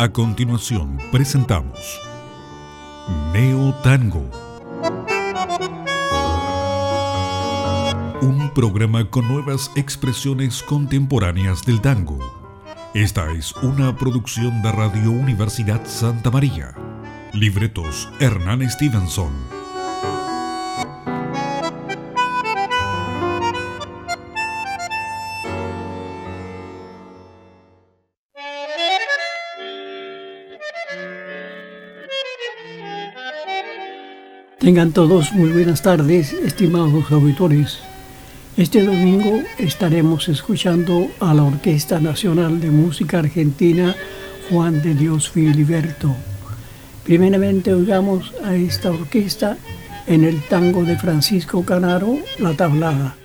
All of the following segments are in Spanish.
A continuación presentamos Neo Tango, un programa con nuevas expresiones contemporáneas del tango. Esta es una producción de Radio Universidad Santa María. Libretos Hernán Stevenson. Tengan todos muy buenas tardes, estimados auditores. Este domingo estaremos escuchando a la Orquesta Nacional de Música Argentina Juan de Dios Filiberto. Primeramente oigamos a esta orquesta en el tango de Francisco Canaro, La Tablada.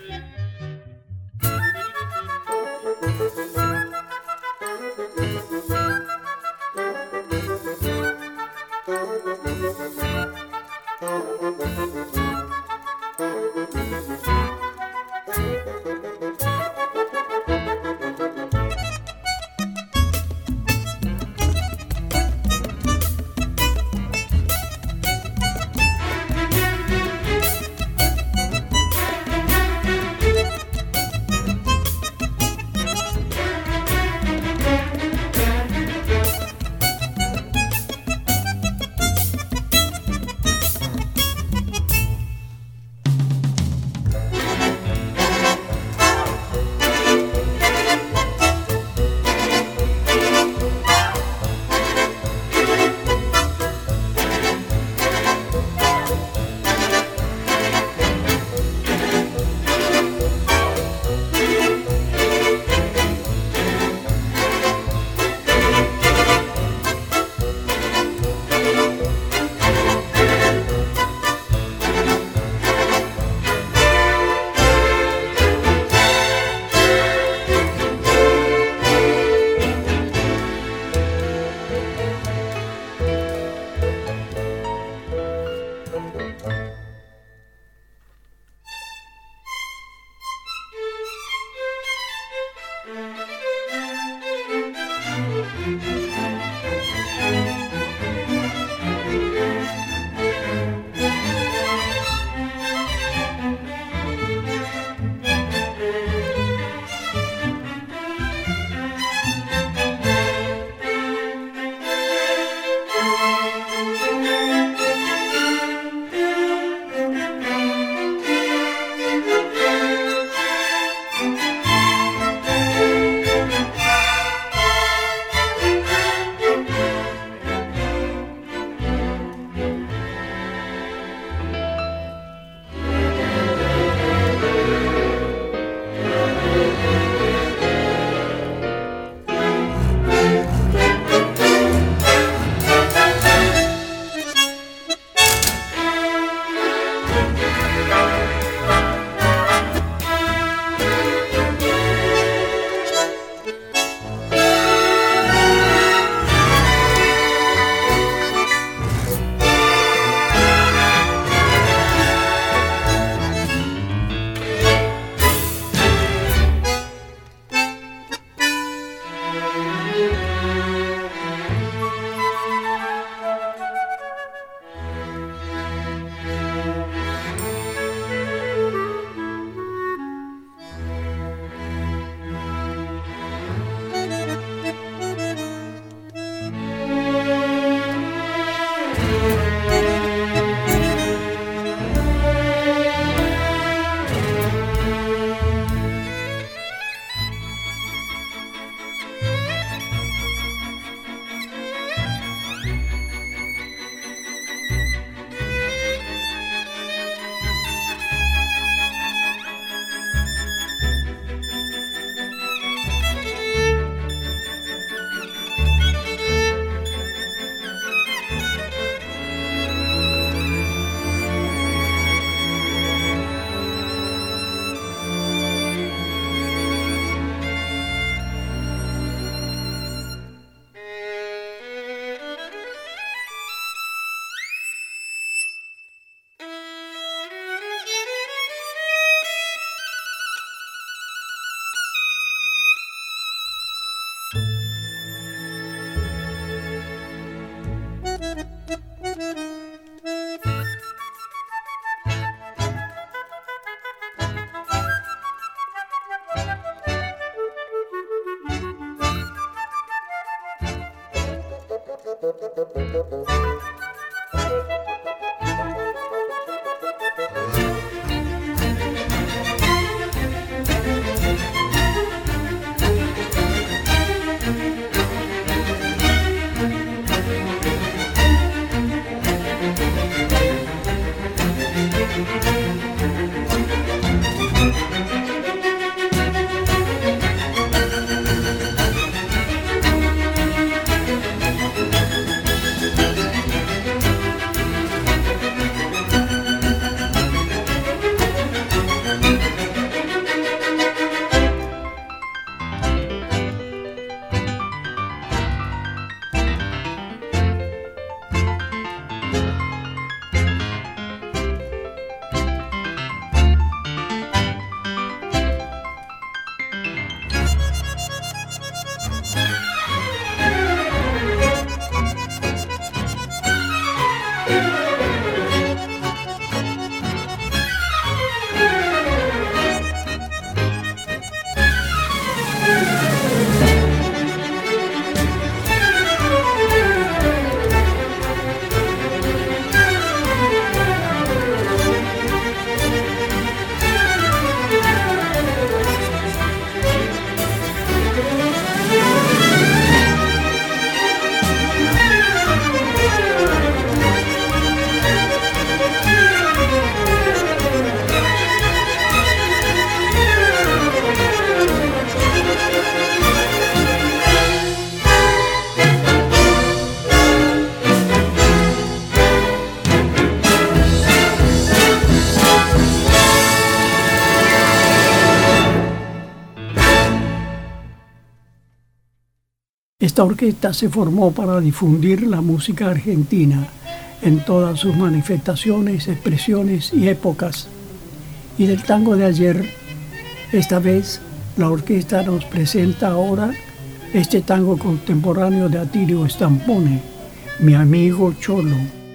Esta orquesta se formó para difundir la música argentina en todas sus manifestaciones, expresiones y épocas. Y del tango de ayer, esta vez la orquesta nos presenta ahora este tango contemporáneo de Atilio Stampone, Mi amigo Cholo.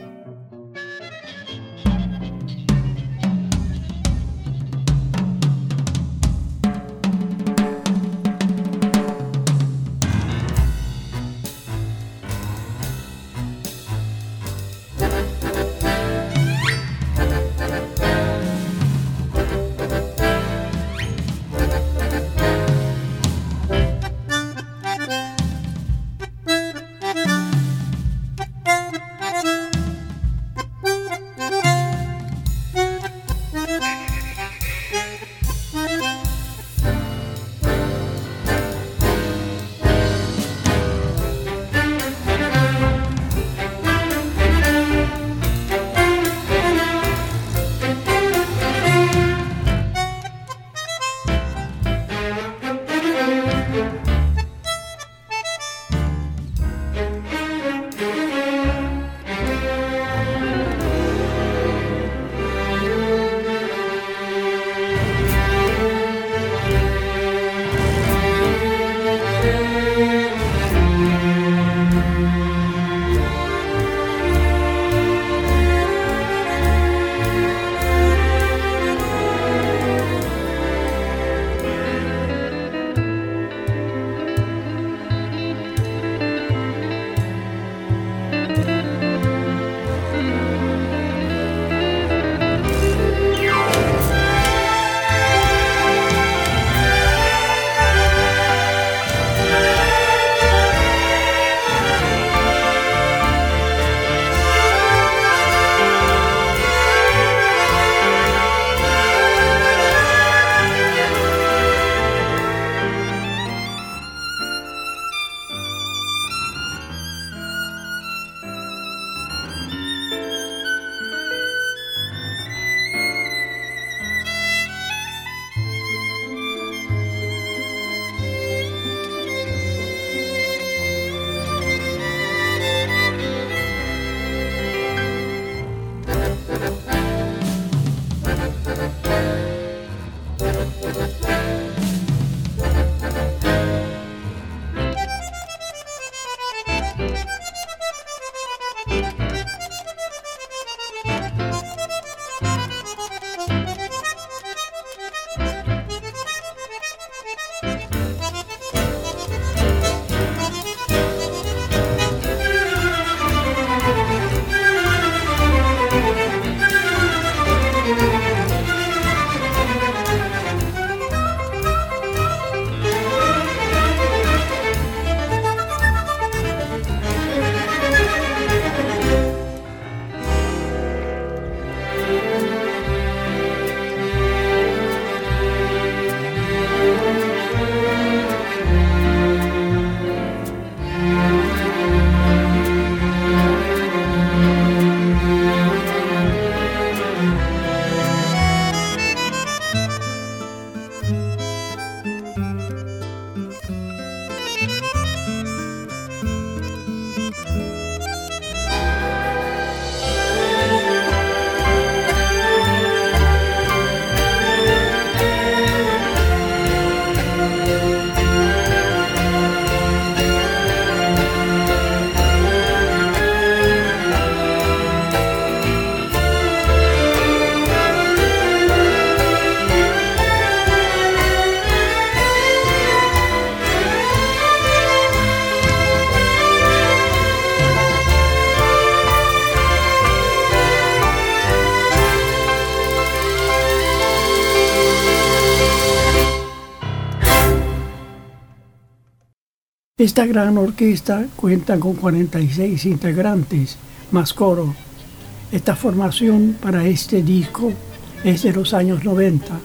Esta gran orquesta cuenta con 46 integrantes, más coro. Esta formación para este disco es de los años 90.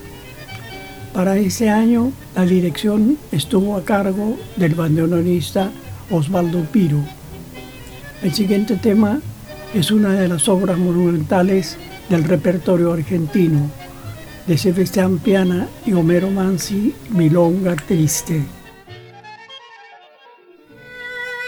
Para ese año, la dirección estuvo a cargo del bandoneonista Osvaldo Piro. El siguiente tema es una de las obras monumentales del repertorio argentino, de Sebastián Piana y Homero Manzi, Milonga Triste.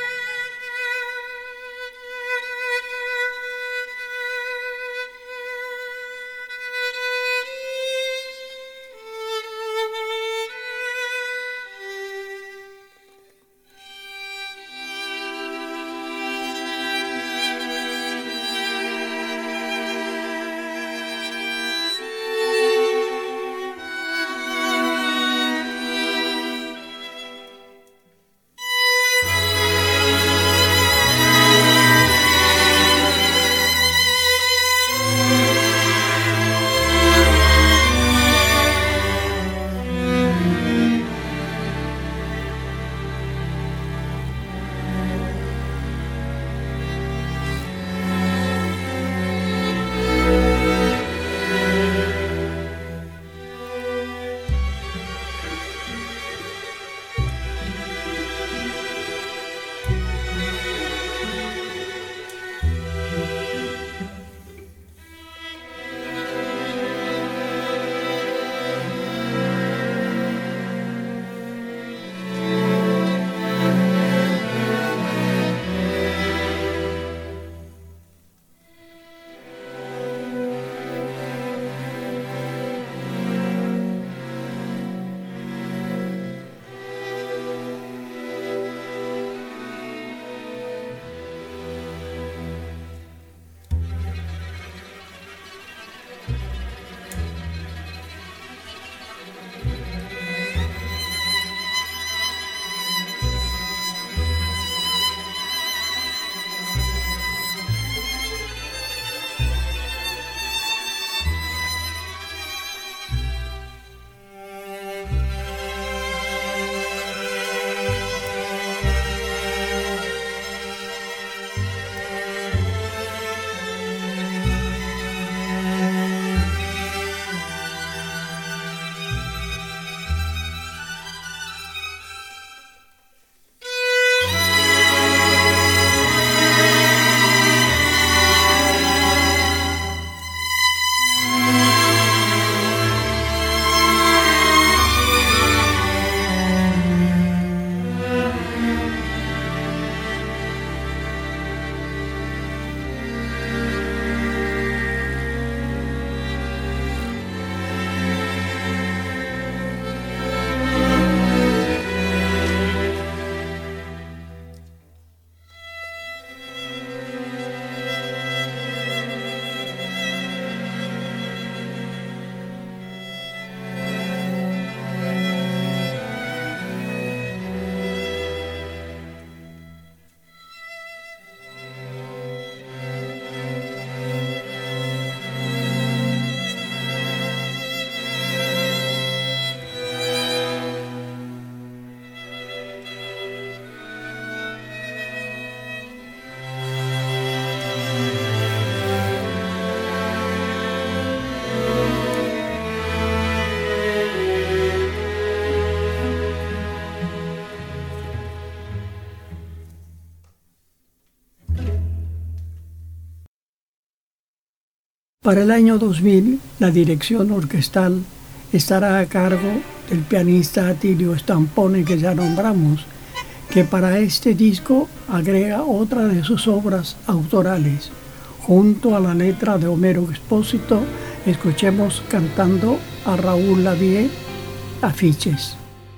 Para el año 2000, la dirección orquestal estará a cargo del pianista Atilio Stampone, que ya nombramos, que para este disco agrega otra de sus obras autorales. Junto a la letra de Homero Expósito, escuchemos cantando a Raúl Lavie, Afiches.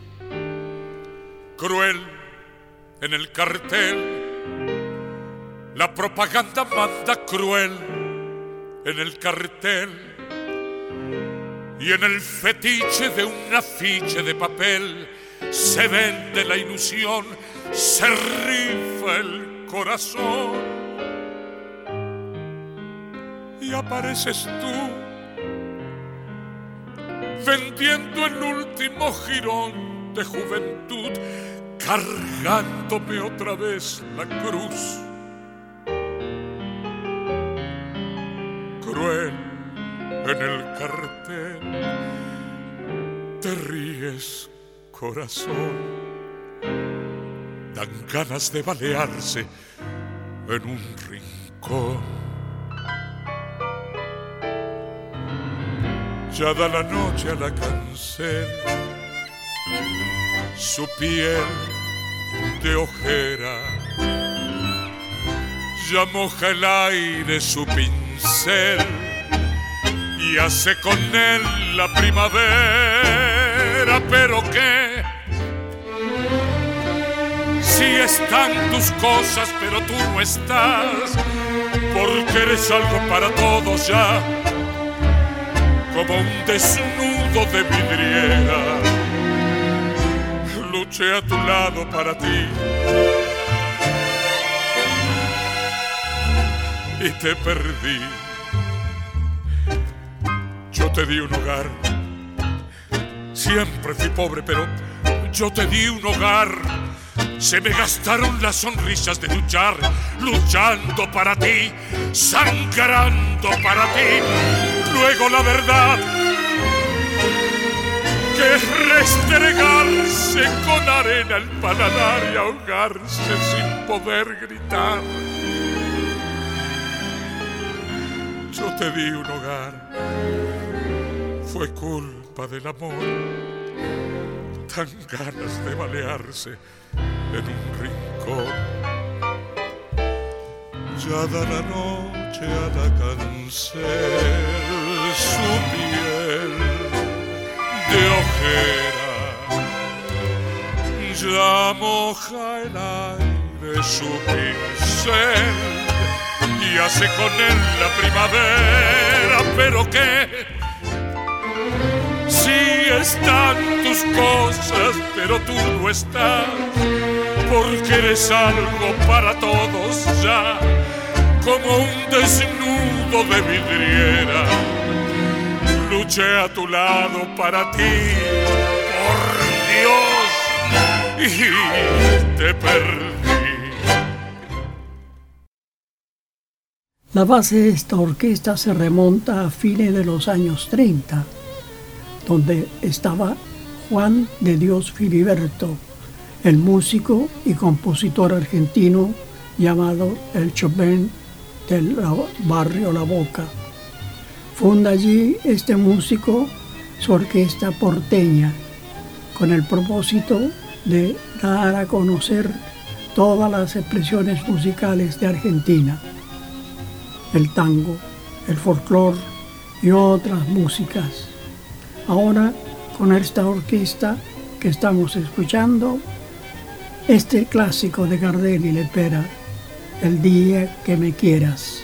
Cruel en el cartel, la propaganda manda cruel en el cartel, y en el fetiche de un afiche de papel se vende la ilusión, se rifa el corazón, y apareces tú vendiendo el último jirón de juventud, cargándome otra vez la cruz. Cruel en el cartel, te ríes, corazón, dan ganas de balearse en un rincón. Ya da la noche a la cancel, su piel de ojera, ya moja el aire su pincel y hace con él la primavera. Pero qué, si están tus cosas pero tú no estás, porque eres algo para todos ya, como un desnudo de vidriera. Luché a tu lado para ti y te perdí. Yo te di un hogar, siempre fui pobre, pero yo te di un hogar. Se me gastaron las sonrisas de luchar, luchando para ti, sangrando para ti. Luego la verdad, que es restregarse con arena el paladar y ahogarse sin poder gritar. Yo te di un hogar, fue culpa del amor, tan ganas de balearse en un rincón. Ya da la noche a la cancel, su piel de ojera, ya moja el aire su pincel y hace con él la primavera. Pero qué, si están tus cosas pero tú no estás, porque eres algo para todos ya, como un desnudo de vidriera. Luché a tu lado para ti, por Dios, y te perdí. La base de esta orquesta se remonta a fines de los años 30, donde estaba Juan de Dios Filiberto, el músico y compositor argentino llamado el Chopin del barrio La Boca. Funda allí este músico su orquesta porteña, con el propósito de dar a conocer todas las expresiones musicales de Argentina, el tango, el folclore y otras músicas. Ahora, con esta orquesta que estamos escuchando, este clásico de Gardel y Lepera, El día que me quieras.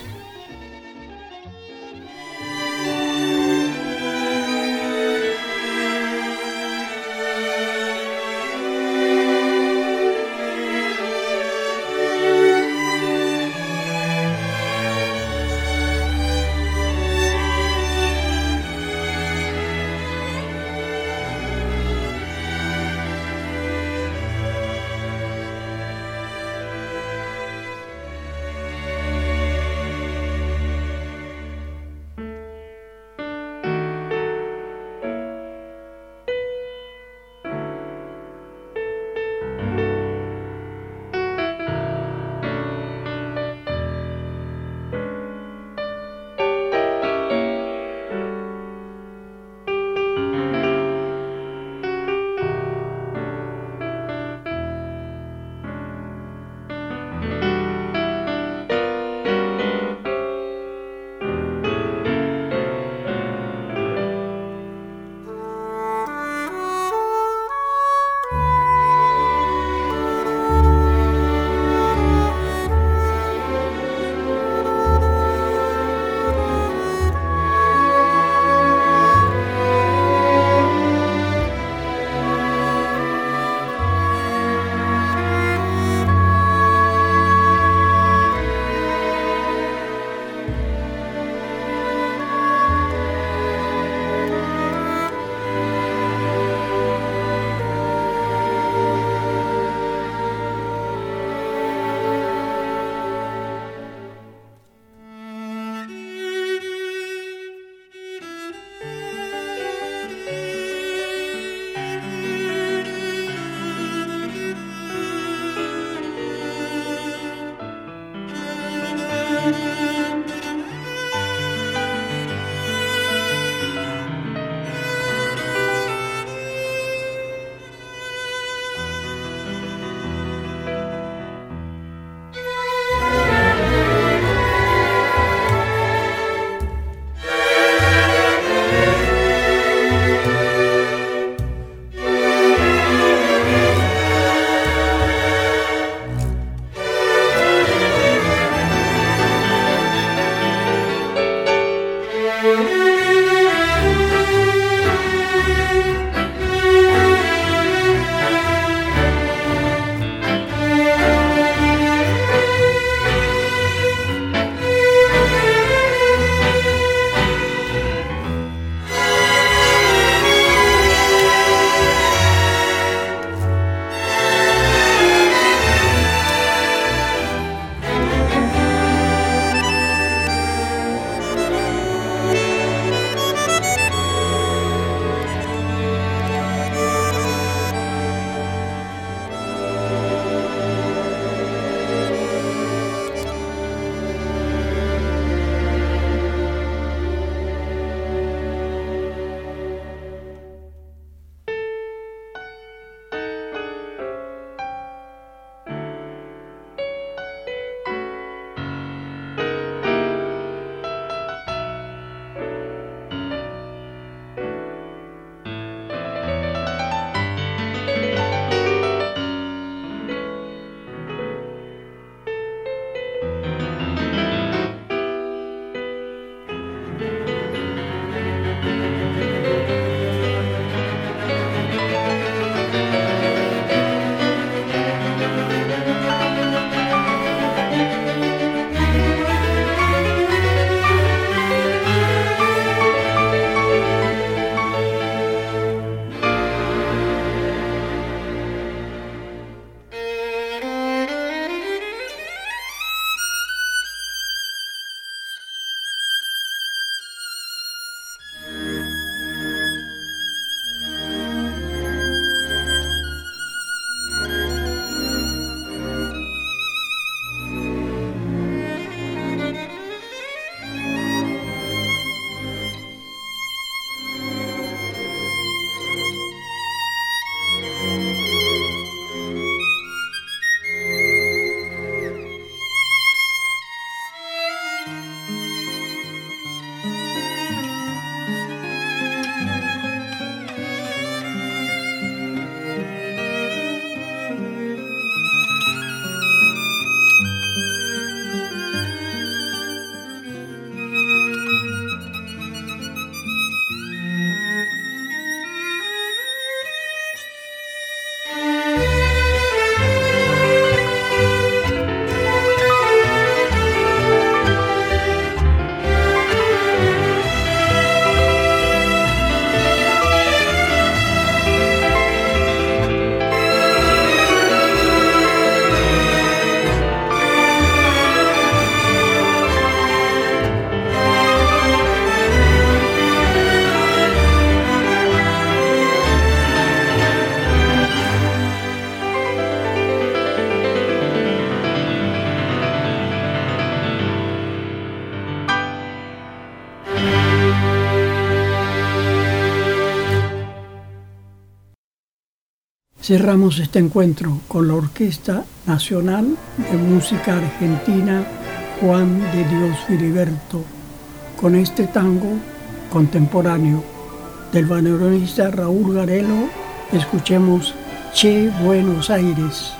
Cerramos este encuentro con la Orquesta Nacional de Música Argentina Juan de Dios Filiberto, con este tango contemporáneo del bandoneonista Raúl Garelo. Escuchemos Che Buenos Aires.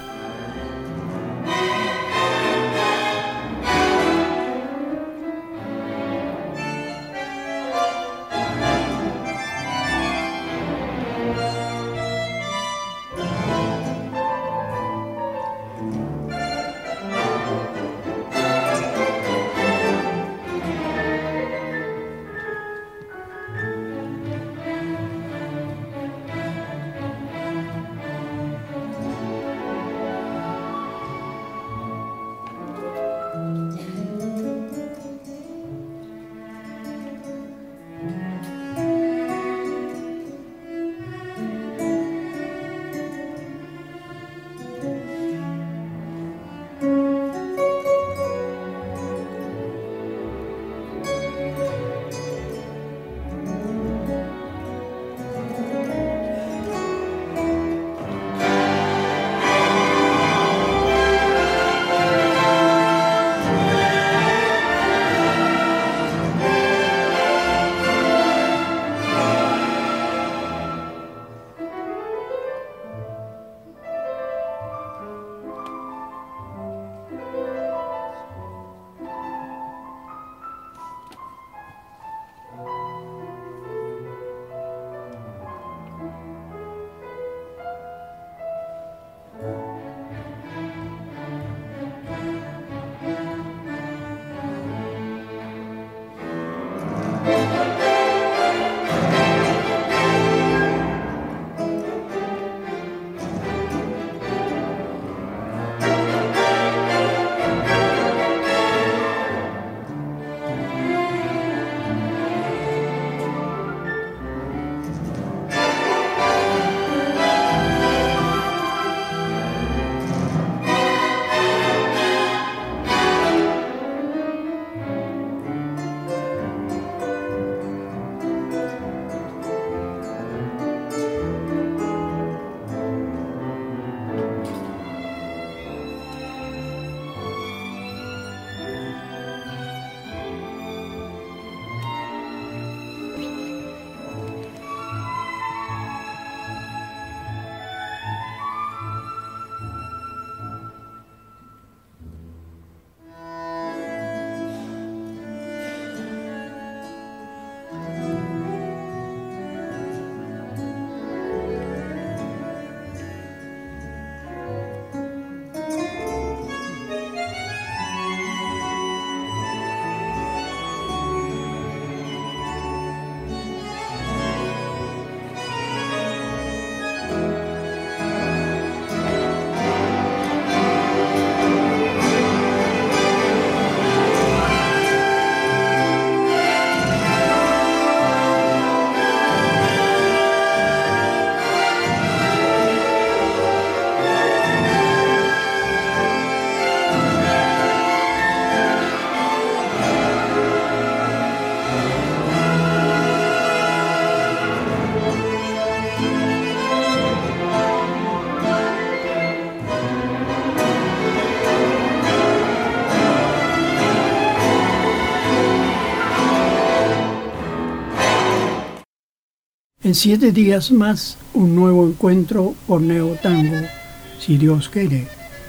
En 7 días más, un nuevo encuentro por Neotango, si Dios quiere,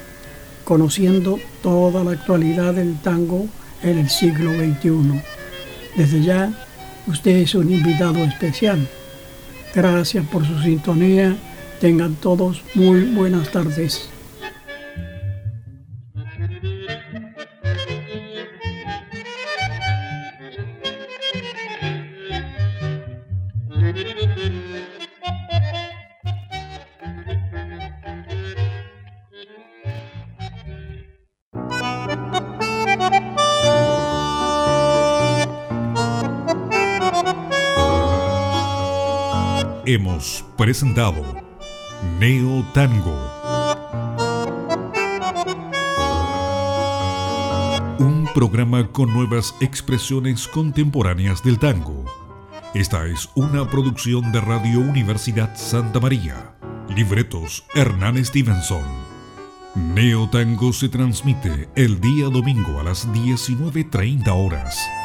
conociendo toda la actualidad del tango en el siglo XXI. Desde ya, usted es un invitado especial. Gracias por su sintonía. Tengan todos muy buenas tardes. Hemos presentado Neotango, un programa con nuevas expresiones contemporáneas del tango. Esta es una producción de Radio Universidad Santa María. Libretos Hernán Stevenson. Neo Tango se transmite el día domingo a las 19:30 horas.